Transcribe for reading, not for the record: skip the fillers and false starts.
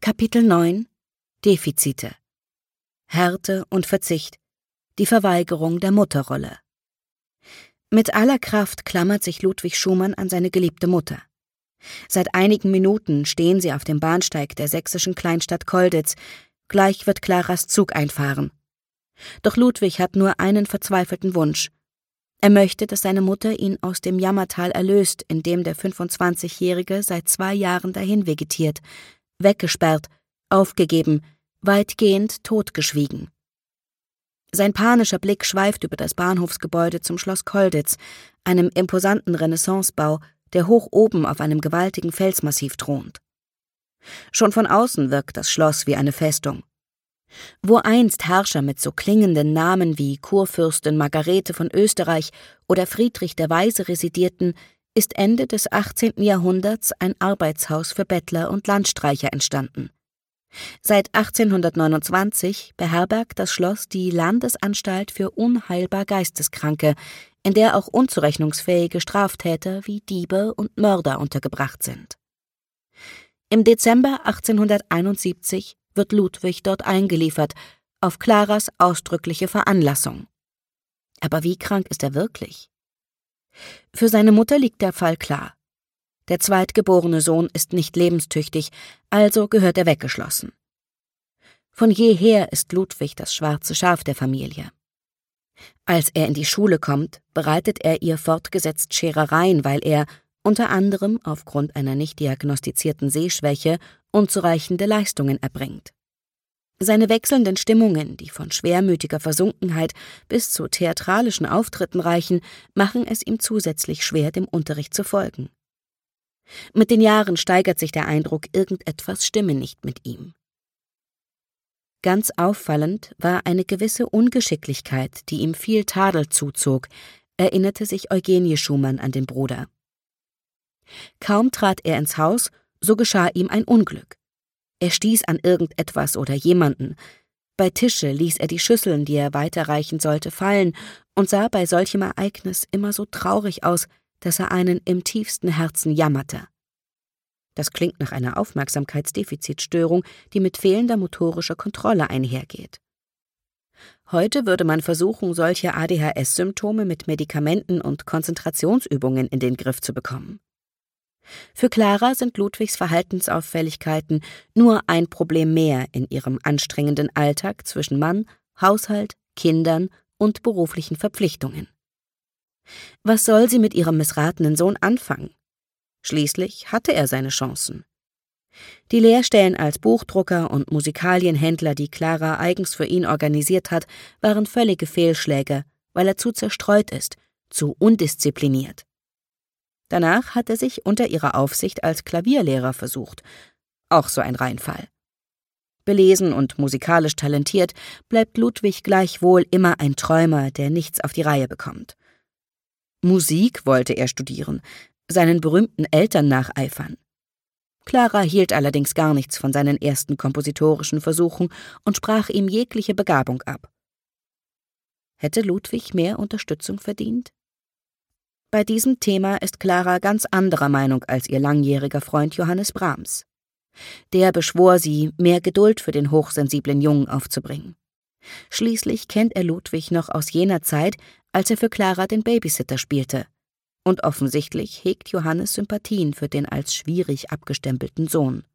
Kapitel 9 Defizite. Härte und Verzicht. Die Verweigerung der Mutterrolle. Mit aller Kraft klammert sich Ludwig Schumann an seine geliebte Mutter. Seit einigen Minuten stehen sie auf dem Bahnsteig der sächsischen Kleinstadt Colditz. Gleich wird Klaras Zug einfahren. Doch Ludwig hat nur einen verzweifelten Wunsch. Er möchte, dass seine Mutter ihn aus dem Jammertal erlöst, in dem der 25-Jährige seit 2 Jahren dahin vegetiert, weggesperrt, aufgegeben, weitgehend totgeschwiegen. Sein panischer Blick schweift über das Bahnhofsgebäude zum Schloss Colditz, einem imposanten Renaissancebau, der hoch oben auf einem gewaltigen Felsmassiv thront. Schon von außen wirkt das Schloss wie eine Festung. Wo einst Herrscher mit so klingenden Namen wie Kurfürstin Margarete von Österreich oder Friedrich der Weise residierten, ist Ende des 18. Jahrhunderts ein Arbeitshaus für Bettler und Landstreicher entstanden. Seit 1829 beherbergt das Schloss die Landesanstalt für unheilbar Geisteskranke, in der auch unzurechnungsfähige Straftäter wie Diebe und Mörder untergebracht sind. Im Dezember 1871 wird Ludwig dort eingeliefert, auf Klaras ausdrückliche Veranlassung. Aber wie krank ist er wirklich? Für seine Mutter liegt der Fall klar. Der zweitgeborene Sohn ist nicht lebenstüchtig, also gehört er weggeschlossen. Von jeher ist Ludwig das schwarze Schaf der Familie. Als er in die Schule kommt, bereitet er ihr fortgesetzt Scherereien, weil er, unter anderem aufgrund einer nicht diagnostizierten Sehschwäche, unzureichende Leistungen erbringt. Seine wechselnden Stimmungen, die von schwermütiger Versunkenheit bis zu theatralischen Auftritten reichen, machen es ihm zusätzlich schwer, dem Unterricht zu folgen. Mit den Jahren steigert sich der Eindruck, irgendetwas stimme nicht mit ihm. Ganz auffallend war eine gewisse Ungeschicklichkeit, die ihm viel Tadel zuzog, erinnerte sich Eugenie Schumann an den Bruder. Kaum trat er ins Haus, so geschah ihm ein Unglück. Er stieß an irgendetwas oder jemanden. Bei Tische ließ er die Schüsseln, die er weiterreichen sollte, fallen und sah bei solchem Ereignis immer so traurig aus, dass er einen im tiefsten Herzen jammerte. Das klingt nach einer Aufmerksamkeitsdefizitstörung, die mit fehlender motorischer Kontrolle einhergeht. Heute würde man versuchen, solche ADHS-Symptome mit Medikamenten und Konzentrationsübungen in den Griff zu bekommen. Für Klara sind Ludwigs Verhaltensauffälligkeiten nur ein Problem mehr in ihrem anstrengenden Alltag zwischen Mann, Haushalt, Kindern und beruflichen Verpflichtungen. Was soll sie mit ihrem missratenen Sohn anfangen? Schließlich hatte er seine Chancen. Die Lehrstellen als Buchdrucker und Musikalienhändler, die Klara eigens für ihn organisiert hat, waren völlige Fehlschläge, weil er zu zerstreut ist, zu undiszipliniert. Danach hat er sich unter ihrer Aufsicht als Klavierlehrer versucht. Auch so ein Reinfall. Belesen und musikalisch talentiert, bleibt Ludwig gleichwohl immer ein Träumer, der nichts auf die Reihe bekommt. Musik wollte er studieren, seinen berühmten Eltern nacheifern. Klara hielt allerdings gar nichts von seinen ersten kompositorischen Versuchen und sprach ihm jegliche Begabung ab. Hätte Ludwig mehr Unterstützung verdient? Bei diesem Thema ist Klara ganz anderer Meinung als ihr langjähriger Freund Johannes Brahms. Der beschwor sie, mehr Geduld für den hochsensiblen Jungen aufzubringen. Schließlich kennt er Ludwig noch aus jener Zeit, als er für Klara den Babysitter spielte. Und offensichtlich hegt Johannes Sympathien für den als schwierig abgestempelten Sohn.